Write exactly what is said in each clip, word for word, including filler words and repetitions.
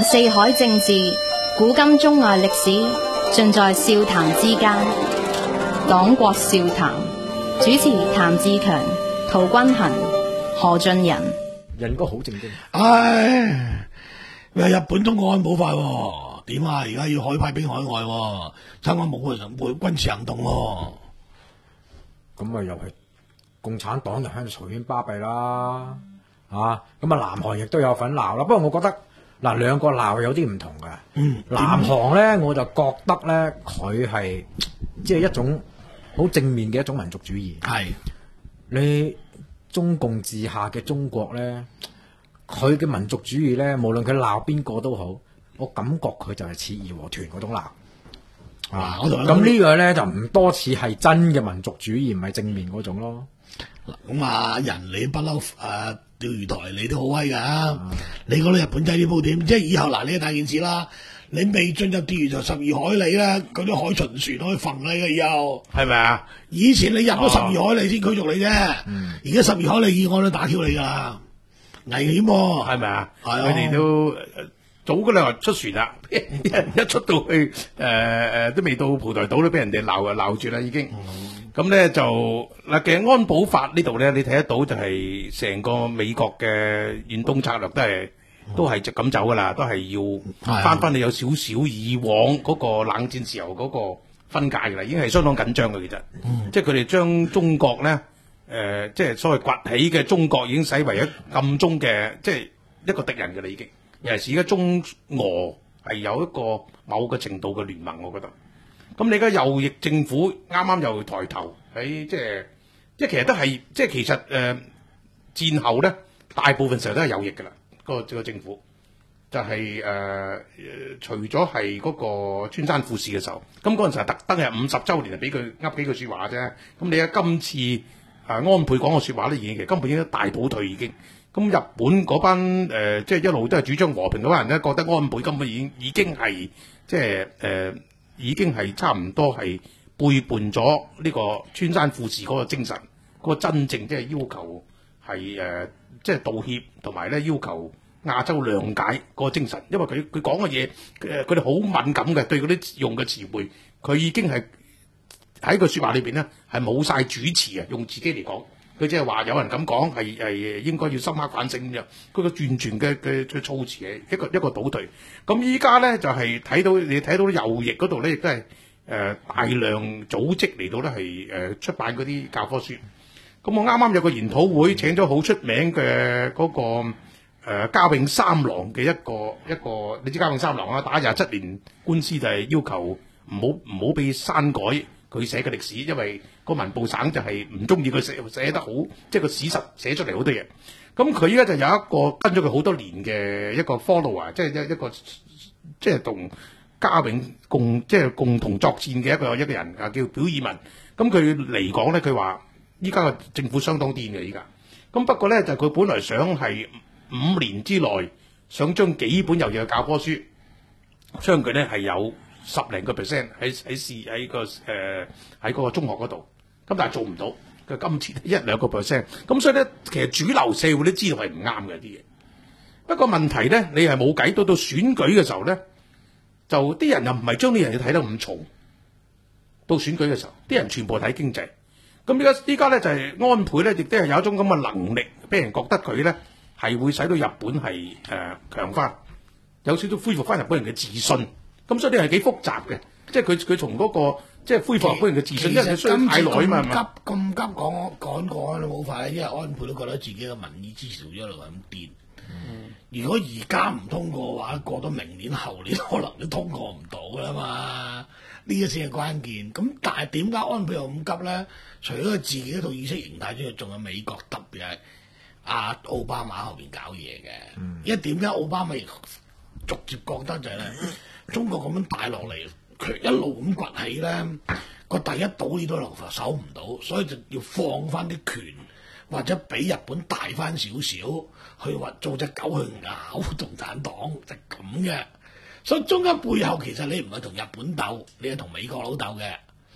四海政治、古今中外歷史，盡在笑談之間。黨國笑談，主持譚志強、陶君行、何俊仁。 人哥好正經。 唉，喂，日本通過安保法喎，點啊？而家要海派兵海外喎，參加冇個人會軍事行動喎。 咁啊，又係共產黨就喺度隨便巴閉啦，啊！咁啊，南韓亦都有份鬧啦。不過我覺得嗱，兩個鬧有啲唔同嘅。 嗯， 南韓咧，我就覺得咧，佢係即係一種好正面嘅一種民族主義。 係你中共治下嘅中國咧，佢嘅民族主義咧，無論佢鬧邊個都好，我感覺佢就係似義和團嗰種鬧。啊，咁呢個咧就唔多似係真嘅民族主義，唔係正面嗰種咯。 咁啊，人你不嬲誒釣魚台，你都好威噶、啊。你覺得日本仔呢鋪點？即係以後嗱，呢大件事啦。你未進入釣魚台十二海里咧，嗰啲海巡船可以焚你嘅以後，係咪啊？以前你入咗十二海里先驅逐你啫，而家十二海里以外都打挑你噶，危險喎、啊，係咪啊？ 佢哋都早嗰兩日出船啦，一出到去誒誒、呃、都未到蒲台島都俾人哋鬧啊鬧住啦已經。咁咧、嗯、就嗱，其實安保法呢度咧，你睇得到就係成個美國嘅遠東策略都係。都係就咁走噶啦，都係要翻翻你有少少以往嗰個冷戰時候嗰個分界噶啦，已經係相當緊張嘅其實，嗯、即係佢哋將中國咧，誒、呃，即係所謂崛起嘅中國已經使為一暗中嘅，即係一個敵人嘅啦已經。尤其是而家中俄係有一個某個程度嘅聯盟，我覺得。咁你而家右翼政府啱啱又抬頭喺即係，即係其實都係即係其實誒、呃、戰後咧，大部分時候都係右翼噶啦。個個政府就係、是、誒、呃，除咗係嗰個村山富士嘅時候，咁嗰陣時係特登係五十週年，係俾佢噏幾句説話啫。咁你睇今次誒、呃、安倍講嘅説話咧，已經其實根本已經大倒退已經。咁日本嗰班誒、呃，即係一路都係主張和平嗰班人咧，覺得安倍根本已經已經係即係誒、呃，已經係差唔多係背叛咗呢個村山富士嗰個精神，嗰、那個真正即係要求係誒。呃即係道歉，同埋咧要求亞洲諒解嗰個精神，因為佢佢講嘅嘢，誒佢哋好敏感嘅，對嗰啲用嘅詞彙，佢已經係喺個説話裏邊咧係冇晒主持啊，用自己嚟講，佢即係話有人咁講係係應該要深刻反省咁樣，佢個完全嘅嘅嘅措辭係一個一個倒退。咁依家咧就係、是、睇到你睇到右翼嗰度咧，亦都係誒大量組織嚟到咧係誒出版嗰啲教科書。咁我啱啱有個研討會請咗好出名嘅嗰、那個誒、呃、嘉永三郎嘅一個一個，你知嘉永三郎啊，打廿七年官司就係要求唔好唔好俾刪改佢寫嘅歷史，因為個文部省就係唔中意佢寫寫得好，即係個史實寫出嚟好多嘢。咁佢依家就有一個跟咗佢好多年嘅一個 follower，即係一一個即係同嘉永共即係共同作戰嘅一個一個人啊，叫表爾文。咁佢嚟講咧，佢話。依家嘅政府相當癲嘅，依家咁不過咧就佢、是、本來想係五年之內想將幾本右翼嘅教科書，將佢咧係有十零個 percent 喺喺試喺個誒喺嗰個中學嗰度，咁但係做唔到，佢今次一兩個 percent，咁所以咧其實主流社會都知道係唔啱嘅啲嘢。不過問題咧，你係冇計到到選舉嘅時候咧，就啲人又唔係將啲人要睇得咁重。到選舉嘅時候，啲人全部睇經濟。咁而家依家咧就係、是、安倍咧，亦都係有一種咁嘅能力，俾人覺得佢咧係會使到日本係誒、呃、強翻，有少少恢復翻日本人嘅自信。咁所以呢係幾複雜嘅，即係佢佢從嗰個即係恢復日本人嘅自信，因為佢需要太耐啊嘛。 咁急咁急講講講都冇法，因為安倍都覺得自己嘅民意支持度一路係咁跌。嗯、如果而家唔通過嘅話，過到明年後年可能都通過唔到㗎啦嘛。呢一先係關鍵。咁但係點解安倍又咁急咧？除咗佢自己一套意識形態之外，仲有美國特別係阿奧巴馬後邊搞嘢嘅。嗯、因為點解奧巴馬亦逐漸覺得就係、是、咧，中國咁樣大落嚟，佢一路咁崛起咧，個第一島呢都留守唔到，所以就要放翻啲權，或者俾日本大翻少少，去話做隻狗去咬共產黨，就咁、是、嘅。所以中間背後其實你唔係同日本鬥，你係同美國佬鬥嘅。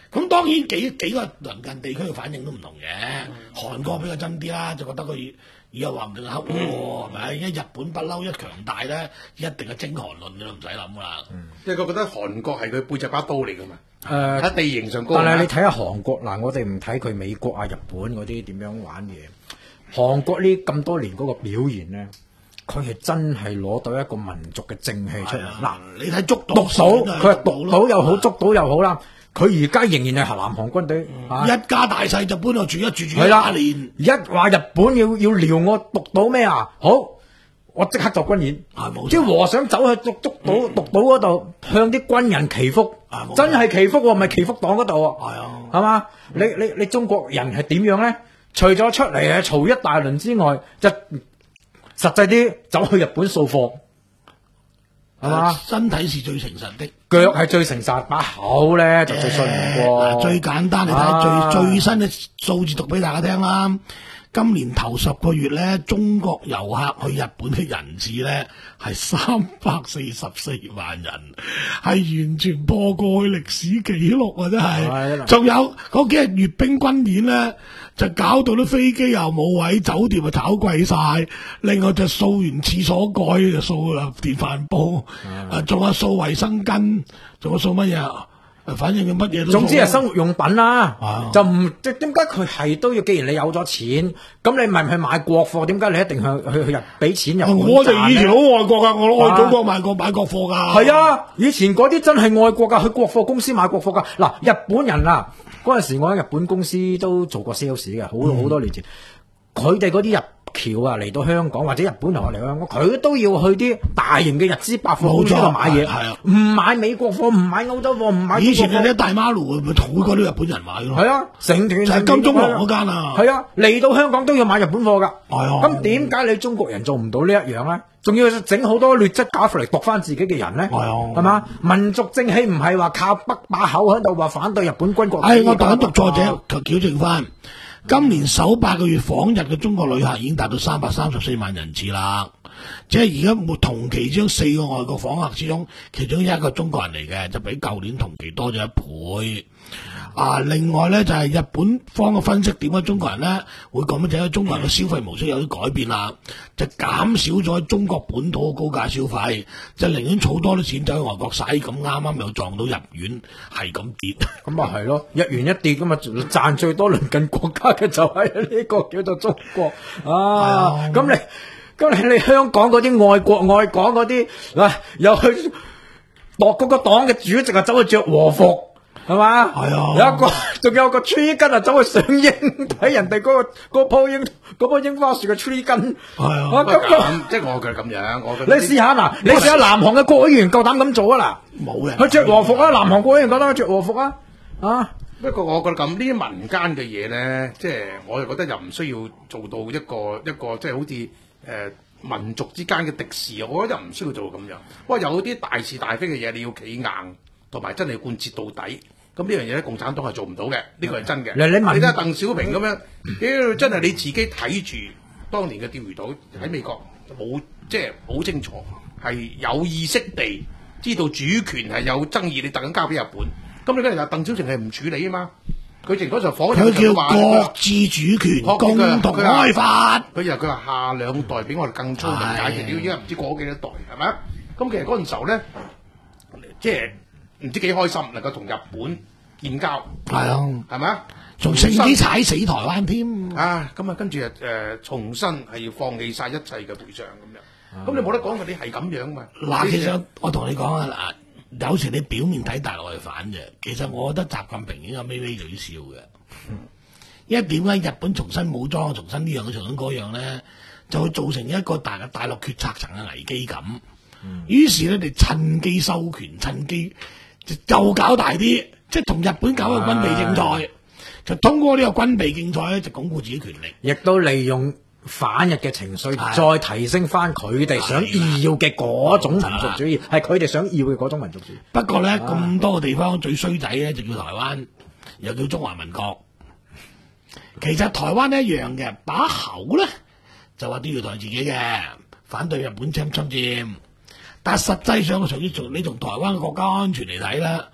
咁當然幾幾個鄰近地區嘅反應都唔同嘅，韓國比較真啲啦，就覺得佢以後話唔定係黑喎，係咪？因為日本不嬲一強大咧，一定係征韓論嘅啦，唔使諗噶啦。 即係佢覺得韓國係佢背脊把刀嚟噶嘛。 誒喺地形上高。 但係你睇下韓國嗱，我哋唔睇佢美國啊、日本嗰啲點樣玩嘢，韓國呢咁多年嗰個表現咧，佢係真係攞到一個民族嘅正氣出嚟。嗱， 你睇捉到獨島，佢係獨島又好，捉島又好啦。佢而家仍然係南韓軍隊，啊、 一家大細就搬落住一住住係啦。 一年。 一話日本要要撩我獨島咩啊？好，我即刻作軍演。即係和尚走去捉捉島獨島嗰度，向啲軍人祈福，真係祈福喎，唔係祈福黨嗰度喎。 係啊， 係嘛？你你你中國人係點樣咧？除咗出嚟係嘈一大輪之外，就實際啲走去日本掃貨。係嘛？ 身體是最誠實的， 腳係最誠實，把口咧就最信唔過。 嗱，最簡單你睇啊最最新嘅數字讀俾大家聽啦。今年頭十個月咧，中國遊客去日本嘅人次咧係三百四十四萬人，係完全破過去歷史紀錄啊！真係。仲有嗰幾日閱兵軍演咧，就搞到啲飛機又冇位，酒店又炒貴晒。另外就掃完廁所蓋就掃啦電飯煲，啊仲有掃衛生巾，仲有掃乜嘢啊？反正佢乜嘢都。 總之係生活用品啦， 啊、 就唔即點解佢係都要？既然你有咗錢，咁你咪去買國貨？點解你一定去去去入俾錢入？ 我哋以前好愛國噶，我都愛祖國買過、啊、買國貨噶。 係啊，以前嗰啲真係愛國噶，去國貨公司買國貨噶。嗱，日本人啊，嗰陣時我喺日本公司都做過 sales 嘅，好好、嗯、多年前，佢哋嗰啲入橋啊嚟到香港或者日本同學嚟香港，佢都要去啲大型嘅日資百貨公司度買嘢，係啊，唔買美國貨，唔買歐洲貨，唔買。 以前嗰啲大馬路咪好過啲日本人買咯。 係啊，成團就係金鐘廊嗰間啊。 係啊，嚟到香港都要買日本貨㗎。 係啊。咁點解你中國人做唔到呢一樣咧？仲要整好多劣質假貨嚟毒翻自己嘅人咧？係啊。係嘛？民族正氣唔係話靠北把口喺度話反對日本軍國。 係我讀一讀作者就矯正翻。今年首八個月訪日嘅中國旅客已經達到三百三十四萬人次啦，即係而家同期將四個外國訪客之中，其中一個中國人嚟嘅，就比舊年同期多咗一倍。啊，另外咧就係、是、日本方嘅分析，點解中國人咧會咁樣？就係、是、中國人嘅消費模式有啲改變啦，就減少咗中國本土嘅高價消費，就寧願儲多啲錢走去外國使，咁啱啱又撞到日元係咁跌， 咁啊係咯，日元一跌咁啊賺最多鄰近國家嘅就係呢個叫做中國啊，咁、哎、你咁你你香港嗰啲愛國愛港嗰啲嗱，又去落嗰個黨嘅主席啊，走去着和服。係嘛？係啊！有一個，仲有個 tree 根啊，走去賞櫻，睇人哋嗰、嗰個嗰棵櫻嗰棵櫻花樹嘅 tree 根。係啊！ 咁即係我嘅咁樣，我你試下嗱，你試下南韓嘅國會議員夠膽咁做啊嗱？ 冇嘅， 佢着和服啊！南韓國會議員覺得佢着和服啊！啊！ 不過我覺得咁呢啲民間嘅嘢咧，即係我就覺得又唔需要做到一個一個即係好似誒、呃、民族之間嘅敵視，我覺得又唔需要做咁樣。不過有啲大是大非嘅嘢，你要企硬，同埋真係貫徹到底。咁呢樣嘢咧，共產黨係做唔到嘅，呢個係真嘅。你睇下鄧小平咁樣，屌、嗯、真係你自己睇住當年嘅釣魚島喺美國冇，即係好清楚，係有意識地知道主權係有爭議，你特登交俾日本。咁你梗係話鄧小平係唔處理啊嘛？佢直嗰時候訪日就話國之主權共同開發。 佢又佢話下兩代比我哋更聰明解決，屌依家唔知過咗幾多代係咪？咁其實嗰陣時候咧，即係。唔知幾開心能夠同日本建交， 係啊， 係咪啊？ 仲乘機踩死台灣添啊！咁啊，跟住誒誒，重新係要放棄晒一切嘅賠償咁樣。咁、嗯、你冇得講嘅，你係咁樣嘛？ 嗱，其實我同你講啊，嗱，有時你表面睇大陸係反嘅，其實我覺得習近平已經有微微嘴笑嘅。嗯、因為點解日本重新武裝、重新呢樣、重新嗰樣咧，就會造成一個大嘅大陸決策層嘅危機感。嗯、於是咧，你趁機收權，趁機。就搞大啲，即係同日本搞個軍備競賽，就通過呢個軍備競賽咧，就鞏固自己權力， 亦都利用反日嘅情緒，再提升翻佢哋想要嘅嗰種民族主義，係佢哋想要嘅嗰種民族主義。 不過咧，咁多個地方最衰仔咧，就叫台灣，又叫中華民國。其實台灣一樣嘅，把口咧就話都要台自己嘅，反對日本侵侵佔。但係實際上，從你從你從台灣嘅國家安全嚟睇啦，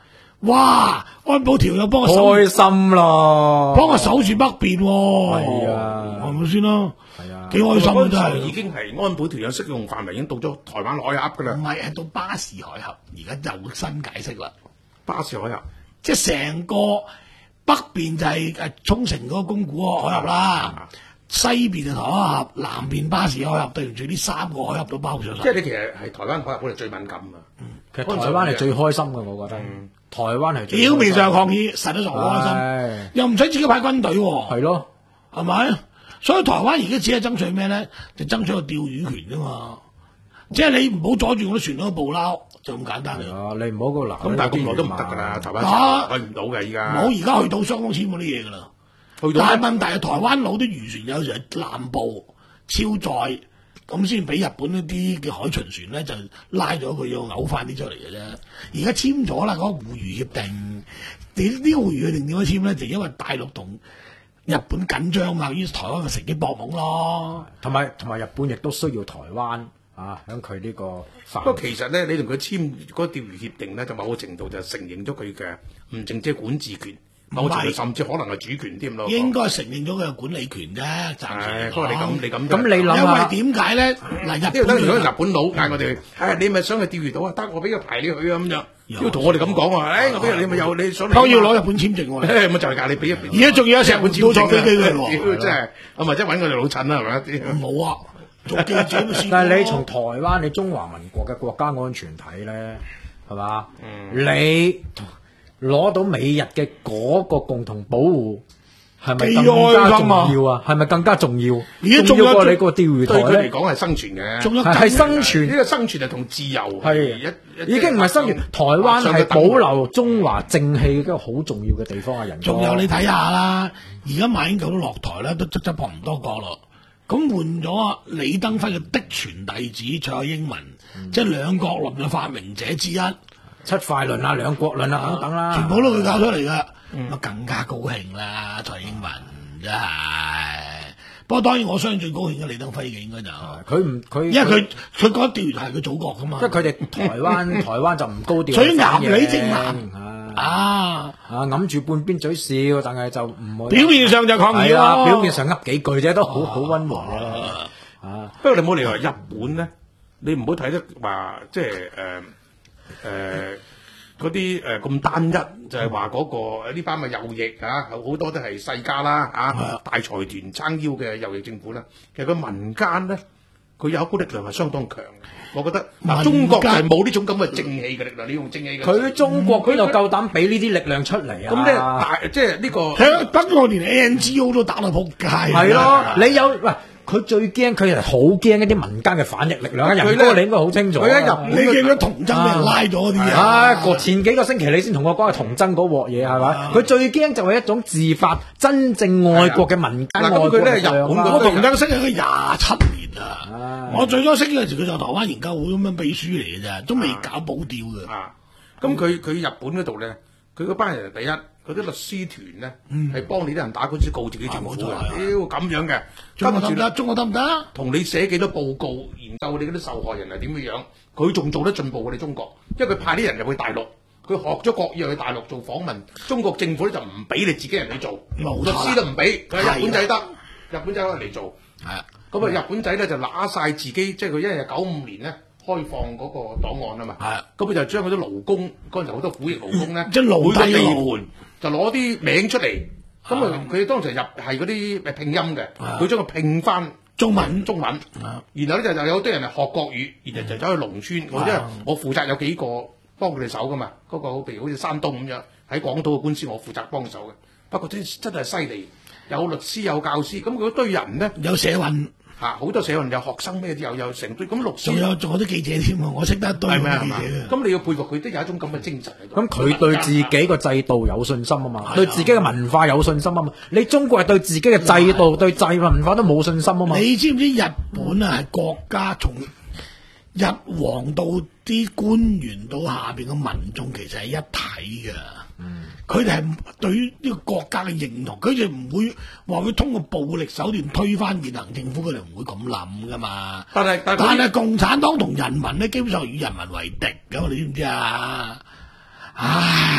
哇！安保條友幫我守， 開心咯， 幫我守住北邊喎。 係啊係咪先咯？ 係啊， 幾開心啊！真係。 已經係安保條有適用範圍，已經到咗台灣海峽噶啦。 唔係，係到巴士海峽，而家有新解釋啦。 巴士海峽， 即係成個北邊就係誒沖繩嗰個宮古海峽啦，西邊就台灣海峽，南邊巴士海峽，對唔住呢三個海峽都包上晒。 即係你其實係台灣海峽，我哋最敏感啊。 其實台灣係最開心嘅，我覺得。台灣係最表面上抗議，實質上好開係心，又唔使自己派軍隊喎， 係咯， 係咪？所以台灣而家只係爭取咩咧？就爭取個釣魚權啫嘛。即係你唔好阻住我啲船嗰捕撈，就咁簡單嘅。 啊，你唔好個嗱， 咁但係咁耐都唔得㗎啦，台灣啊去唔到嘅依家。 冇而家去到雙方簽嗰啲嘢㗎啦。 去到但係問題係台灣佬啲漁船有時係南部超載，咁先俾日本一啲嘅海巡船咧就拉咗佢，要嘔翻啲出嚟嘅啫。而家簽咗啦，嗰、那個互漁協定，你呢個互漁協定點解簽咧？就因為大陸同日本緊張嘛，於是台灣咪乘機搏懵咯。 同埋同埋日本亦都需要台灣啊，喺佢呢個範圍。 不過其實咧，你同佢簽嗰個釣魚協定咧，就某個程度就承認咗佢嘅唔淨止係管治權，某程度甚至可能係主權添咯。 應該承認咗佢嘅管理權啫，暫時嚟不過你咁講。 你咁咁你諗因下為點解咧？嗱，日因為等如果本日本佬嗌我哋，誒你咪想去釣魚島啊？得我俾個牌你去啊咁樣，要同我哋咁講啊！誒我俾你咪有你想嚟啊。 當要攞日本簽證喎。 誒咪就係㗎，你俾一而家仲有石門到坐飛機嘅喎。 屌真係，咁咪即係揾我哋老襯啦，係咪？ 冇啊，做記者咪試過咯。 但係你從台灣你中華民國嘅國家安全睇咧，係嘛？你攞到美日嘅嗰個共同保護，係咪更加重要啊？係咪更加重要？ 而家仲有重要過你個釣魚對佢嚟台咧？ 講係生存嘅， 仲有係係生存呢個生存係同自由係一已經唔係生存，台灣係保留中華正氣嘅一個好重要嘅地方啊！人仲有你睇下啦，而家馬英九都落台啦，都執執搏唔多個咯。咁換咗李登輝嘅嫡傳弟子蔡英文， 嗯即係兩國論嘅發明者之一， 七塊論啊、兩國論啊等等啦， 全部都佢搞出嚟噶，咁更加高興啦！蔡英文真係。不過當然我相信最高興嘅李登輝嘅應該就， 佢唔佢， 因為佢佢覺得釣魚係佢祖國噶嘛， 即係佢哋台灣台灣就唔高調， 所以鴨你正啊南啊， 啊揞住半邊嘴笑，但係就唔會表面上就抗議係啦， 咯， 表面上噏幾句啫，都好好溫和嘅啊。 不過你冇理由日本咧，你唔好睇得話即係誒誒嗰啲誒咁單一，就係話嗰個呢班嘅右翼啊，好多都係世家啦啊，大財團撐腰嘅右翼政府啦。其實佢民間咧，佢有一股力量係相當強嘅。我覺得嗱，中國就係冇呢種咁嘅正氣嘅力量，你用正氣嘅。 佢中國佢就夠膽俾呢啲力量出嚟啊！ 咁咧大即係呢個， 喺德國連 A N G O 都打到仆街。 係咯，你有喂？佢最驚，佢係好驚一啲民間嘅反逆力量啊！人哥你應該好清楚。 佢喺日本， 你記唔記得童真俾人拉咗嗰啲啊？ 啊！個前幾個星期你先同我講係童真嗰鑊嘢係咪？佢最驚就係一種自發、真正愛國嘅民間愛國力量啦。 我童真識咗佢廿七年啦。我最初識嗰陣時，佢就台灣研究會咁樣秘書嚟嘅啫，都未搞保釣嘅。 啊！咁佢佢日本嗰度咧，佢嗰班人第一。嗰啲律師團咧，係幫你啲人打官司告自己政府嘅，屌咁樣嘅。 中國得唔得？中國得唔得？ 同你寫幾多報告，研究你嗰啲受害人係點樣樣，佢仲做得進步過你中國，因為佢派啲人入去大陸，佢學咗國語去大陸做訪問，中國政府咧就唔俾你自己人去做，律師都唔俾，佢日本仔得，日本仔可以嚟做。係啊，咁啊日本仔咧就揦晒自己，即係佢一日九五年咧。開放嗰個檔案啊嘛，咁佢就將嗰啲勞工嗰陣時好多苦役勞工咧， 即係奴隸地盤就攞啲名出嚟，咁啊佢當時入係嗰啲誒拼音嘅，佢將佢拼翻中文中文，然後咧就就有好多人係學國語，然後就走去農村，我因為我負責有幾個幫佢哋手噶嘛，嗰個譬如好似山東咁樣喺廣島嘅官司我負責幫手嘅，不過真真係犀利，有律師有教師，咁佢嗰堆人咧有社運。 嚇好多社運有學生咩啲又有成堆咁律師， 仲有仲有啲記者添啊！我識得一堆記者嘅。 咁你要佩服佢都有一種咁嘅精神喺度。 咁佢對自己個制度有信心啊嘛，對自己嘅文化有信心啊嘛。你中國係對自己嘅制度、對制文化都冇信心啊嘛。 你知唔知日本啊係國家從日皇到啲官員到下邊嘅民眾其實係一體嘅。佢哋係對於呢個國家嘅認同，佢哋唔會話會通過暴力手段推翻現行政府，佢哋唔會咁諗噶嘛。 但係但係共產黨同人民咧，基本上與人民為敵噶嘛，你知唔知啊？唉，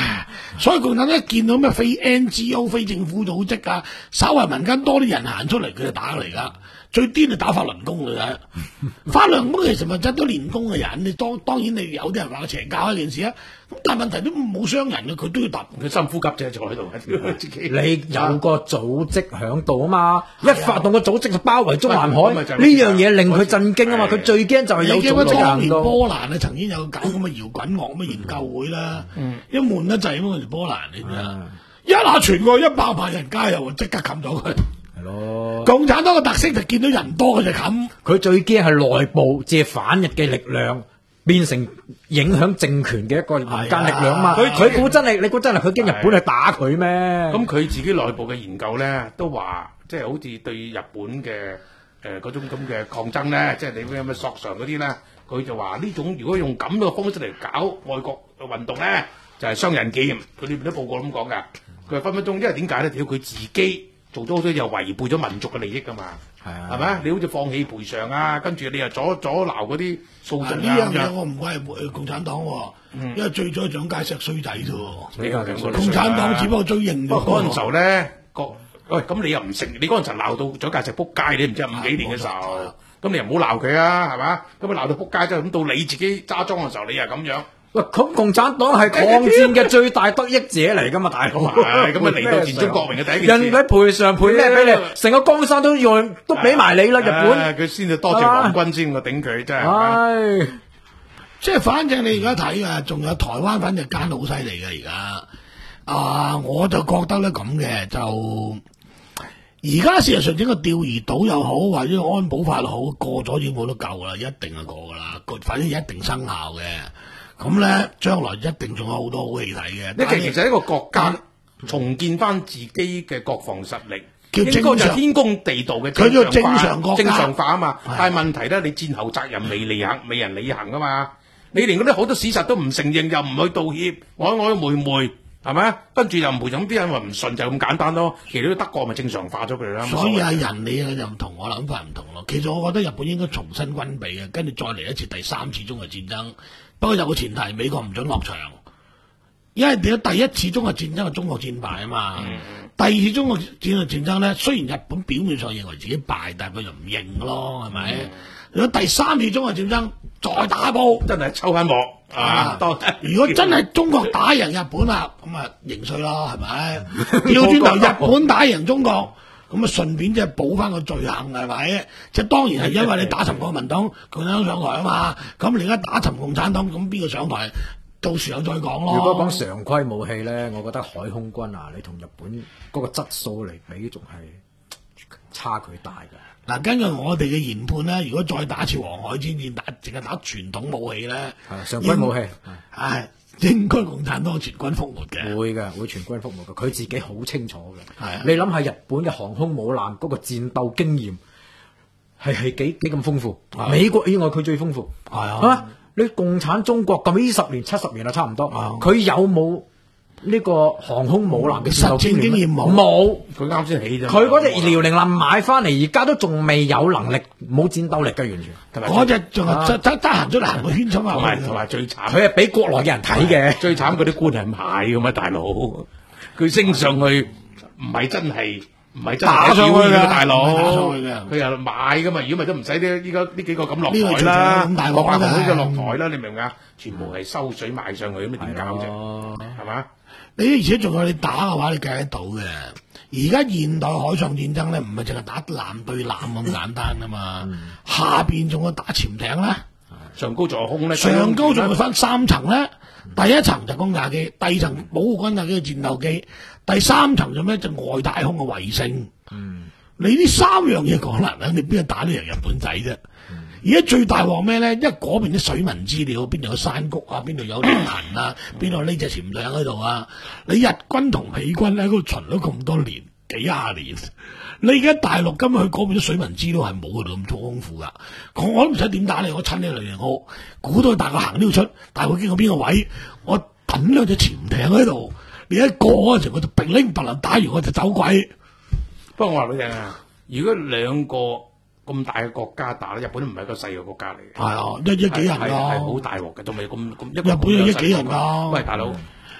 所以共產黨一見到咩非 N G O 非政府組織啊，稍為民間多啲人行出嚟，佢就打嚟噶。最癲就打法輪功嚟嘅，法輪功其實咪真都練功嘅人，你當當然你有啲人話邪教一件事啊，咁但係問題都冇傷人嘅，佢都要揼， 佢深呼吸啫，坐喺度，自己你有個組織喺度啊嘛，一發動個組織就包圍中環海， 咪就係呢樣嘢令佢震驚啊嘛，佢最驚就係有你記唔記得組織當年行到。 波蘭啊曾經有搞咁嘅搖滾樂咁嘅研究會啦，一悶得滯咁嗰條波蘭你知啊，一下傳過一百萬人加入，即刻冚咗佢。 係咯， 共產黨嘅特色就見到人多佢就冚。 佢最驚係內部借反日嘅力量變成影響政權嘅一個民間力量啊嘛。 佢佢估真係你估真係佢驚日本去打佢咩？ 咁佢自己內部嘅研究咧，都話即係好似對日本嘅誒嗰種咁嘅抗爭咧，即係你咩咩索償嗰啲咧，佢就話呢種如果用咁嘅方式嚟搞愛國運動咧，就係雙刃劍。佢裏邊啲報告咁講㗎，佢話分分鐘，因為點解咧？屌佢自己做咗好多又違背咗民族嘅利益㗎嘛， 係啊， 係咪？你好似放棄賠償啊，跟住你又阻阻撓嗰啲訴呢訟啊咁樣。 樣嘢我唔怪係共產黨喎，因為最早係蔣介石衰仔啫喎。 比較兩個共產黨只不過追認咗。 不過嗰陣時候咧，個喂咁你又唔承，你嗰陣時候鬧到蔣介石撲街，你唔知係五幾年嘅時候，咁你又唔好鬧佢啊，係嘛？咁啊鬧到撲街之後，咁到你自己揸莊嘅時候，你又咁樣。 喂，咁共產黨係抗戰嘅最大得益者嚟噶嘛，大佬。 係咁啊嚟到戰中國榮嘅第一件事， 人哋賠償賠咩俾你？成個江山都用都俾埋你啦，日本。 唉佢先至多謝皇軍先，我頂佢真係。 唉， 即係反正你而家睇啊，仲有台灣反正奸到好犀利嘅而家。啊，我就覺得咧咁嘅就。而家事實上整個釣魚島又好，或者安保法又好，過咗已經冇得救啦，一定係過噶啦，反正一定生效嘅。咁咧，將來一定仲有好多好戲睇嘅。 呢其其實一個國家重建翻自己嘅國防實力， 叫應該就係天公地道嘅佢叫正常國家正常化啊嘛。但係問題咧，你戰後責任未履行，未人履行啊嘛。你連嗰啲好多事實都唔承認，又唔去道歉，曖曖昧昧。係咪？跟住又唔賠咁啲人話唔信就咁簡單咯。其實啲德國咪正常化咗佢啦。 所以啊，人你啊又唔同我諗法唔同咯。其實我覺得日本應該重新軍備嘅，跟住再嚟一次第三次中日戰爭。不過有個前提，美國唔准落場，因為點解第一次中日戰爭係中國戰敗啊嘛。嗯、第二次中國戰日戰爭咧，雖然日本表面上認為自己敗，但係佢就唔認咯，係咪？嗯、如果第三次中日戰爭再打一波， 真係抽翻鑊。啊！當如果真係中國打贏日本啦，咁啊認衰咯，係咪？調轉頭日本打贏中國，咁啊順便即係補翻個罪行，係咪？即係當然係因為你打沉國民黨，共產黨上台啊嘛。咁你而家打沉共產黨，咁邊個上台？到時候再講咯。 如果講常規武器咧，我覺得海空軍啊，你同日本嗰個質素嚟比，仲係差距大㗎。 嗱，根據我哋嘅研判咧，如果再打一次黃海戰戰，打淨係打傳統武器咧， 常規武器， 係應該共產黨全軍覆沒嘅。 會嘅，會全軍覆沒嘅。佢自己好清楚嘅。 係啊， 你諗下日本嘅航空母艦嗰個戰鬥經驗係係幾幾咁豐富？美國以外佢最豐富。 係啊， 你共產中國幾十年、七十年啦，差唔多。佢有冇呢個航空母艦嘅實戰經驗冇？ 冇， 佢啱先起啫。 佢嗰隻遼寧艦買翻嚟，而家都仲未有能力，冇戰鬥力嘅完全。 嗰隻仲係得得得行出嚟行個圈出同埋同埋最慘， 佢係俾國內嘅人睇嘅。 最慘嗰啲官係買噶嘛，大佬。佢升上去唔係真係唔係真係打上去嘅大佬。 佢又買噶嘛，如果咪都唔使呢依家呢幾個咁落台啦，國防部都落台啦，你明唔明啊？全部係收水賣上去，咁你點搞啫？係嘛？ 你而且仲有你打嘅話，你計得到嘅。而家現代海上戰爭咧，唔係淨係打艦對艦咁簡單啊嘛。嗯、下邊仲有打潛艇啦， 上高仲有空咧， 上高仲有分三層咧。第一層就轟炸機，第二層保護轟炸機嘅戰鬥機，第三層就咩就外太空嘅衛星。嗯，你呢三樣嘢講啦，你邊度打得贏日本仔啫？而家最大鑊咩咧？因為嗰邊啲水文資料，邊度有山谷啊，邊度有連痕啊，邊度呢隻潛艇喺度啊？你日軍同美軍喺嗰度巡咗咁多年，幾廿年，你而家大陸今日去嗰邊啲水文資料係冇佢哋咁豐富噶。我都唔使點打你，我親你嚟嚟好，估到佢大概行呢度出，大概經過邊個位，我等兩隻潛艇喺度，你一過嗰陣時，我就乒鈴乓啷打完我就走鬼。 不過我話俾你聽啊，如果兩個咁大嘅國家打咧，日本都唔係一個細嘅國家嚟嘅。 係啊，一億幾人㗎， 係好大鑊嘅，仲未咁咁。 日本有億幾人㗎。 喂，大佬，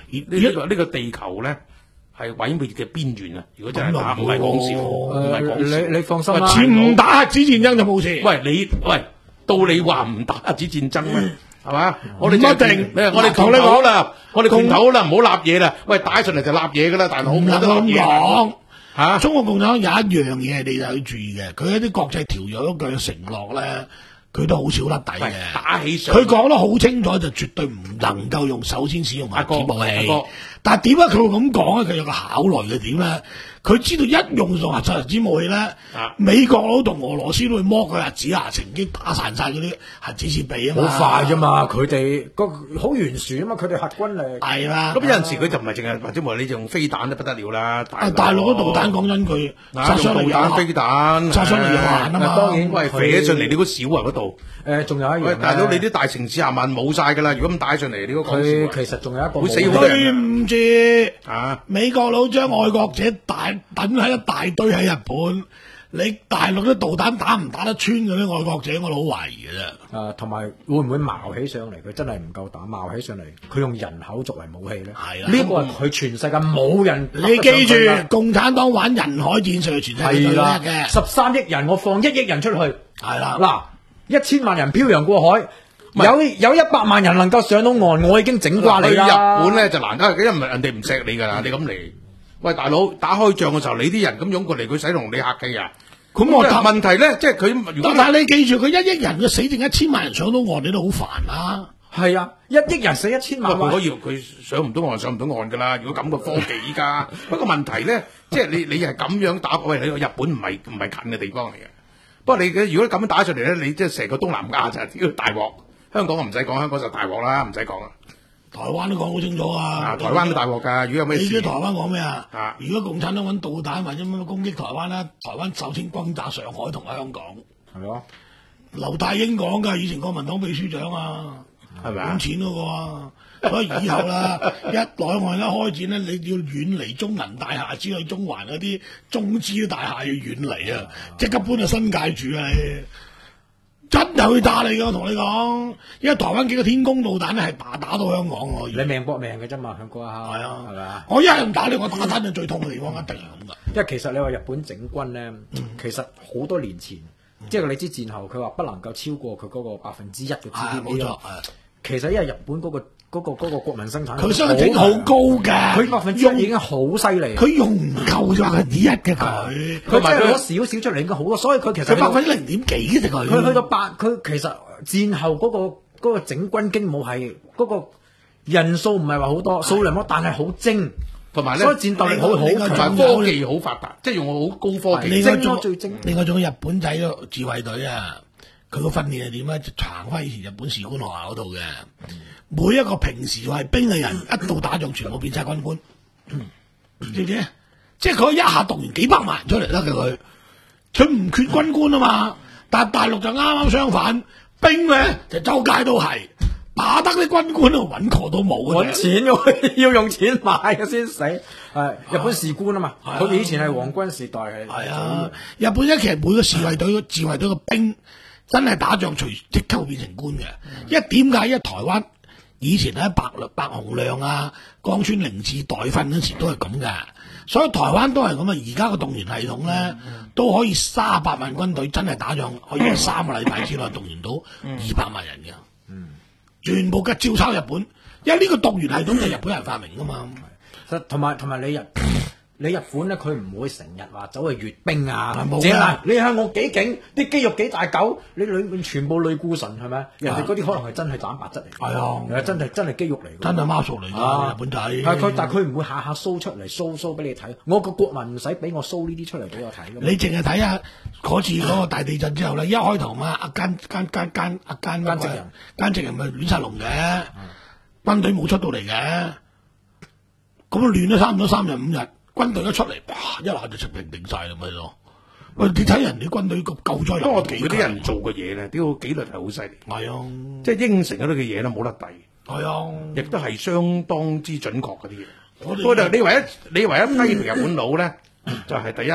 而呢呢個呢個地球咧係毀滅嘅邊緣啊！如果真係打，唔係講笑，唔係講笑。 你你放心啦， 唔打核子戰爭就冇事。 喂，你喂，到你話唔打核子戰爭咩？係嘛？我哋唔一定我哋同你講啦，我哋拳頭啦，唔好立嘢啦。喂，打上嚟就立嘢噶啦，大佬唔能冇得立嘢咁講。 嚇。 中國共產黨有一樣嘢你就要注意嘅，佢一啲國際條約嗰句承諾咧，佢都好少甩底喂嘅。 打起上， 佢講得好清楚，就絕對唔能夠用首先使用核子武器阿哥阿哥。 但係點解佢會咁講咧？佢有個考慮嘅點咧？佢知道一用上核核子武器咧， 啊美國佬同俄羅斯都會剝佢核子啊，乘機打散晒嗰啲核子設備啊嘛。 好快啫嘛，佢哋個好懸殊啊嘛，佢哋核軍力係啦。 咁有陣時佢就唔係淨係或者話你用飛彈都不得了啦。 啊！大陸嗰導彈講真句，殺傷力有用導彈、飛彈， 殺傷力有限啊嘛。 當然喂，飛起上嚟你嗰少啊嗰度。 誒，仲有一喂， 樣大佬你咧， 啲大城市廿萬冇晒㗎啦，如果咁打上嚟，你嗰講佢笑其實仲有一個會死武器好多人對唔住， 啊！ 美國佬將愛國者大等喺一大堆喺日本，你大陸啲導彈打唔打得穿嗰啲愛國者，我都好懷疑嘅啫。 誒，同埋會唔會矛起上嚟？佢真係唔夠膽矛起上嚟，佢用人口作為武器咧。 係啦呢個係佢全世界冇人。 你記住，共產黨玩人海戰術，全世界最叻係啦嘅，。 十三億人，我放一億人出去， 係啦。 嗱，一千萬人漂洋過海，有有一百萬人能夠上到岸，我已經整瓜你去日啦。 本咧就難得，因為人哋唔錫你㗎啦，你咁嚟，喂大佬打開仗嘅時候，你啲人咁湧過嚟，佢使同你客氣啊？ 咁我答即係問題咧，即係佢如果但係你記住，佢一億人嘅死剩一千萬人上到岸，你都好煩啦。 係啊，一億人死一千萬， 佢可以佢上唔到岸，上唔到岸㗎啦。如果咁嘅科技依家，不過問題咧，即係你你係咁樣打，喂，你個日本唔係唔係近嘅地方嚟嘅。不過你嘅如果咁樣打上嚟咧，你即係成個東南亞就係呢個大鑊。香港我唔使講，香港就大鑊啦，唔使講啦。 台灣都講好清楚啊！ 啊，台灣都大鑊㗎。如果有咩事你知台，灣講咩啊？ 啊如果共產黨揾導彈或者乜乜攻擊台灣啦，台灣首先轟炸上海同香港。 係咯， 劉大英講㗎，以前國民黨秘書長啊， 係咪啊揾錢嗰個啊。所以以後啦，一內岸一開戰咧，你要遠離中銀大廈之類中環嗰啲中資大廈要遠離啊！即刻搬去新界住啊！你真係會打你㗎，我同你講，因為台灣幾個天宮導彈咧係打打到香港喎。 你命搏命嘅啫嘛，向嗰一刻係啊， 係咪啊？ 我一係唔打你，我打親就最痛嘅地方，一定係咁噶。 因為其實你話日本整軍咧，其實好多年前，即係你知戰後佢話不能夠超過佢嗰個百分之一嘅 G 係 D 冇 P 錯咯。其實因為日本嗰個嗰個嗰個國民生產， 佢相整好高㗎， 佢百分之一已經好犀利。 佢用唔夠就話佢以一嘅佢， 佢真係攞少少出嚟應該好多，所以佢其實佢百分之零點幾啫佢。 佢去到八，佢其實戰後嗰、個嗰、個整軍經武係嗰個人數唔係話好多，數量多，但係好精， 同埋咧， 所以戰鬥力好好， 另外同同埋埋科技好發達，即係用好高科技。 精另外仲咯最精另外仲有日本仔個自衛隊啊，佢個訓練係點咧？就行翻以前日本士官學校嗰度嘅，每一個平時係兵嘅人，一到打仗全部變晒軍官，知唔知？即係佢一下動員幾百萬人出嚟啦，佢佢唔缺軍官啊嘛。但係大陸就啱啱相反，兵咧就周街都係，打得啲軍官都揾個都冇嘅揾錢嘅，要用錢買嘅先死。係日本士官啊嘛， 係啊佢哋以前係皇軍時代係。 係啊，日本一其實每個侍衛隊自衛隊嘅兵真係打仗隨即刻會變成官嘅，因為點解？因為台灣以前喺白白鴻亮啊、江川寧次代訓嗰時都係咁嘅，所以台灣都係咁啊。而家個動員系統咧都可以三百萬軍隊真係打仗，可以喺三個禮拜之內動員到二百萬人嘅，全部嘅照抄日本，因為呢個動員系統就係日本人發明噶嘛。 實同埋同埋你日你日本咧，佢唔會成日話走去閱兵啊！ 冇㗎即係嗱，你向我幾勁，啲肌肉幾大嚿，你裏面全部類固醇係咪？人哋嗰啲可能係真係蛋白質嚟， 係啊係真係真係肌肉嚟㗎， 真係孖數嚟㗎， 啊日本仔。 係佢，但係佢唔會下下 show 出嚟 show show 俾你睇。我個國民唔使俾我 show 呢啲出嚟俾我睇㗎嘛。 你淨係睇下嗰次嗰個大地震之後咧，一開頭嘛，阿奸奸奸奸阿奸奸直人， 奸直人咪亂殺龍嘅，軍隊冇出到嚟嘅，咁啊亂咗差唔多三日五日，軍隊一出嚟，哇一下就平定晒啦咪咯。喂，你睇人哋軍隊個救災不過能力幾佢啲人做嘅嘢咧，呢個紀律係好犀利， 係啊， 即係應承嗰啲嘅嘢咧冇得遞， 係啊， 亦都係相當之準確嗰啲嘢。 我哋不過就你唯一你唯一批評日本佬咧，就係第一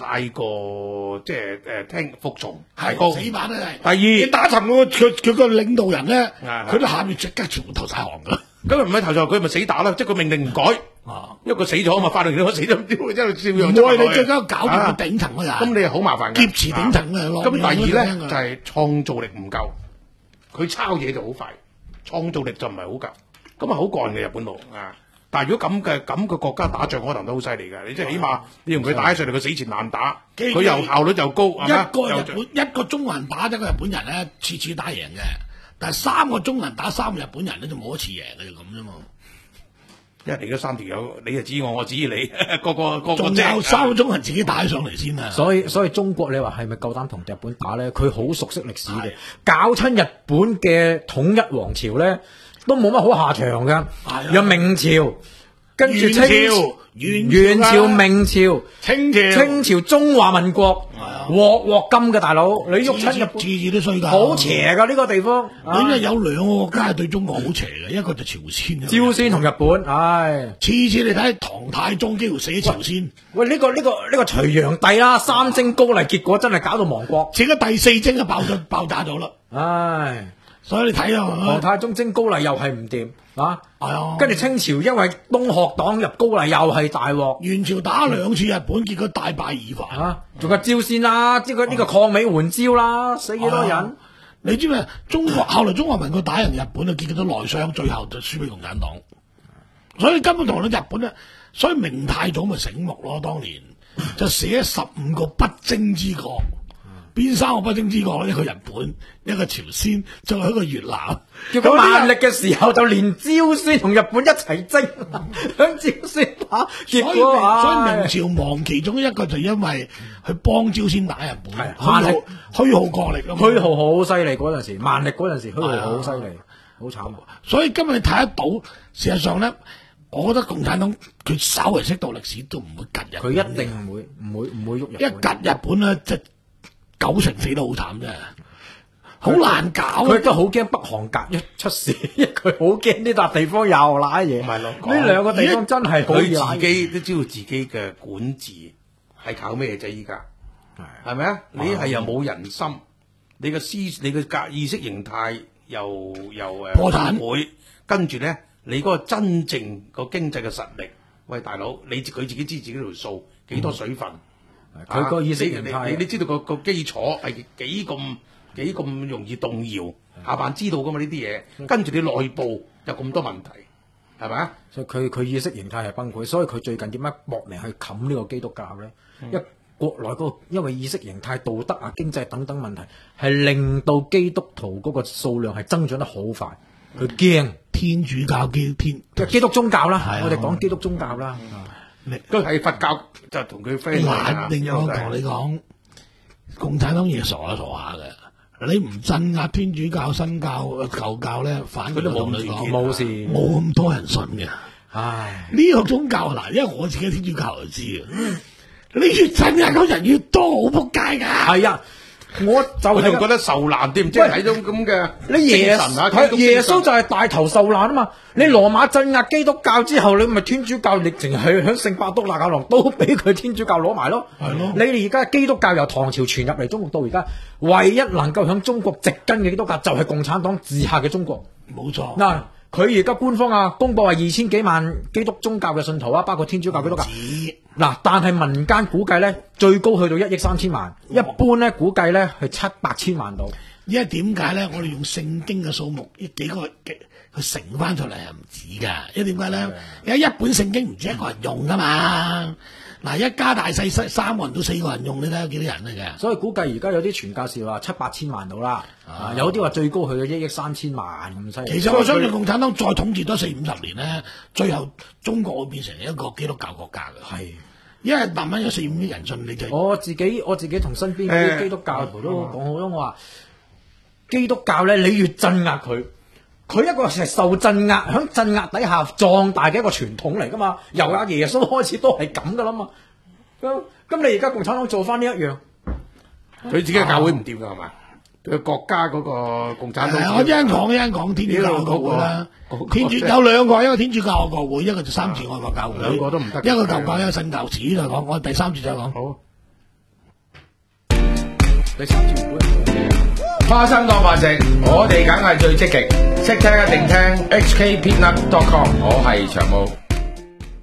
太過即係誒聽服從太高。 係死板咧第二， 你打沉個佢佢個領導人咧， 係佢都下面即刻全部投晒降噶。 咁唔係投訴佢咪死打啦，即係佢命令唔改， 啊， 因為佢死咗啊嘛，法律都死咗，一路照樣唔會， 執落去你最緊要搞掂啊個頂層嗰人， 咁你係好麻煩嘅， 劫持頂層嘅啊咯。 咁第二咧咁樣就係創造力唔夠，佢抄嘢就好快，創造力就唔係好夠，咁啊好幹嘅日本佬啊！但係如果咁嘅咁嘅國家打仗，可能都好犀利嘅。你即係起碼你同佢打起上嚟，佢死纏爛打， 基佢又效率又高，係咪啊一個日又本一個中國人打一個日本人咧，次次打贏嘅。但係三個中國人打三個日本人咧，就冇一次贏嘅，就咁啫嘛。 因為你嗰三條友，你就指我，我指你，個個個個仲精有三個中國人自己打起上嚟先啊！ 所以所以中國你話係咪夠膽同日本打咧？佢好熟悉歷史嘅，搞親日本嘅統一王朝咧，都冇乜好下場㗎。有明朝，跟住清元朝元元朝、 朝啊明朝、 清朝清朝、中華民國，鑊鑊金嘅大佬，你喐親日本次次都衰㗎， 好邪㗎呢個地方。 因為有兩個國家係對中國好邪嘅，一個就朝鮮， 朝鮮同日本，唉， 次次你睇唐太宗幾乎死喺朝鮮， 喂呢個呢個呢個隋煬帝啦，三征高麗，結果真係搞到亡國， 自己第四征就爆咗爆炸咗啦。 唉。 所以你睇啊， 唐太宗征高麗又係唔掂啊！ 係啊， 跟住清朝因為東學黨入高麗又係大鑊元朝打兩次日本，結果大敗而返。 啊！仲有朝鮮啦，呢個呢個抗美援朝啦，死幾多人？ 啊你知唔知中國後來中華民國打贏日本啊，結果都內傷，最後就輸俾共產黨。所以根本同你日本咧，所以明太祖咪醒目咯，當年就寫十五個不征之國。邊三個不征之國咧？一個日本，一個朝鮮，仲有一個越南。 叫佢萬歷嘅時候就連朝鮮同日本一齊征，響朝鮮打，結所以明果所以唉明朝亡其中一個就因為去幫朝鮮打日本， 係虛耗虛耗國力啊嘛。 虛耗好犀利嗰陣時，萬歷嗰陣時虛耗好犀利，好慘。 所以今日你睇得到，事實上咧，我覺得共產黨佢稍為識到歷史都唔會及日本。 佢一定唔會唔會唔會喐日一本。 及日本咧，即係九成死得好慘啫，好難搞啊。 佢亦都好驚北韓隔一出事，因為佢好驚呢笪地方又賴嘢。 咪咯呢兩個地方真係好易賴佢自己都知道自己嘅管治係靠咩啫？依家係咪啊？你係又冇人心，你嘅思你嘅格意識形態又又誒破產會，跟住咧你嗰個真正個經濟嘅實力，喂大佬，你佢自己知自己條數幾多水分？ 佢個意識你形態你你知道個個基礎係幾咁幾咁容易動搖，下辦知道噶嘛呢啲嘢，跟住你內部有咁多問題，係咪啊？ 所以佢佢意識形態係崩潰，所以佢最近點解搏命去冚呢個基督教咧？因為國內嗰個因為意識形態、道德啊、經濟等等問題，係令到基督徒嗰個數量係增長得好快，佢驚天主教基天即係基督宗教啦。 係啊我哋講基督宗教啦。 都係佛教就同佢 friend 難定我同你講，共產黨嘢傻下傻下嘅。你唔鎮壓天主教、新教、舊教咧，反佢都冇你講冇事。 冇咁多人信嘅。 唉， 呢個宗教嗱，因為我自己天主教就知嘅。你越鎮壓嗰人越多，好仆街㗎。 係啊，我就係我仲覺得受難添，即係睇到咁嘅你耶精神啊， 係睇到耶穌就係帶頭受難啊嘛！你羅馬鎮壓基督教之後，你咪天主教，你淨係響聖伯多祿教堂都俾佢天主教攞埋咯。 係咯你哋而家基督教由唐朝傳入嚟中國到而家，唯一能夠響中國植根嘅基督教就係共產黨治下嘅中國。 冇錯。 嗱，佢而家官方啊公佈係二千幾萬基督宗教嘅信徒啊，包括天主教、基督教。嗱，但係民間估計咧，最高去到一億三千萬，一般咧估計咧係七八千萬度。 因為點解咧？我哋用聖經嘅數目，呢幾個幾佢乘翻出嚟係唔止㗎。因為點解咧？因為一本聖經唔止一個人用㗎嘛。嗱，一家大細三三個人到四個人用，你睇下幾多人嚟嘅？ 所以估計而家有啲傳教士話七八千萬到啦，啊有啲話最高去到一億三千萬咁犀利。 其實我相信共產黨再統治多四五十年咧，最後中國會變成一個基督教國家嘅。 係， 因為慢慢有四五億人信，你就我自己我自己同身邊嗰啲基督教徒都講好多，我話基督教咧，你越鎮壓佢，佢一個係受鎮壓，喺鎮壓底下壯大嘅一個傳統嚟噶嘛。由阿耶穌開始都係咁噶啦嘛。咁咁你而家共產黨做翻呢一樣， 佢自己嘅教會唔掂㗎係嘛？佢國家嗰個共產黨。 係我一陣講一陣講天主教嘅國會啦。 嗰個天主有兩個，一個天主教嘅國會，一個就三自愛國教會。 兩個都唔得一個舊教，一個新教。遲啲再講，我第三節再講。 好。 你三千本花生當飯食，我哋梗係最積極，識聽一定聽 H K Peanut dot com， 我係長毛。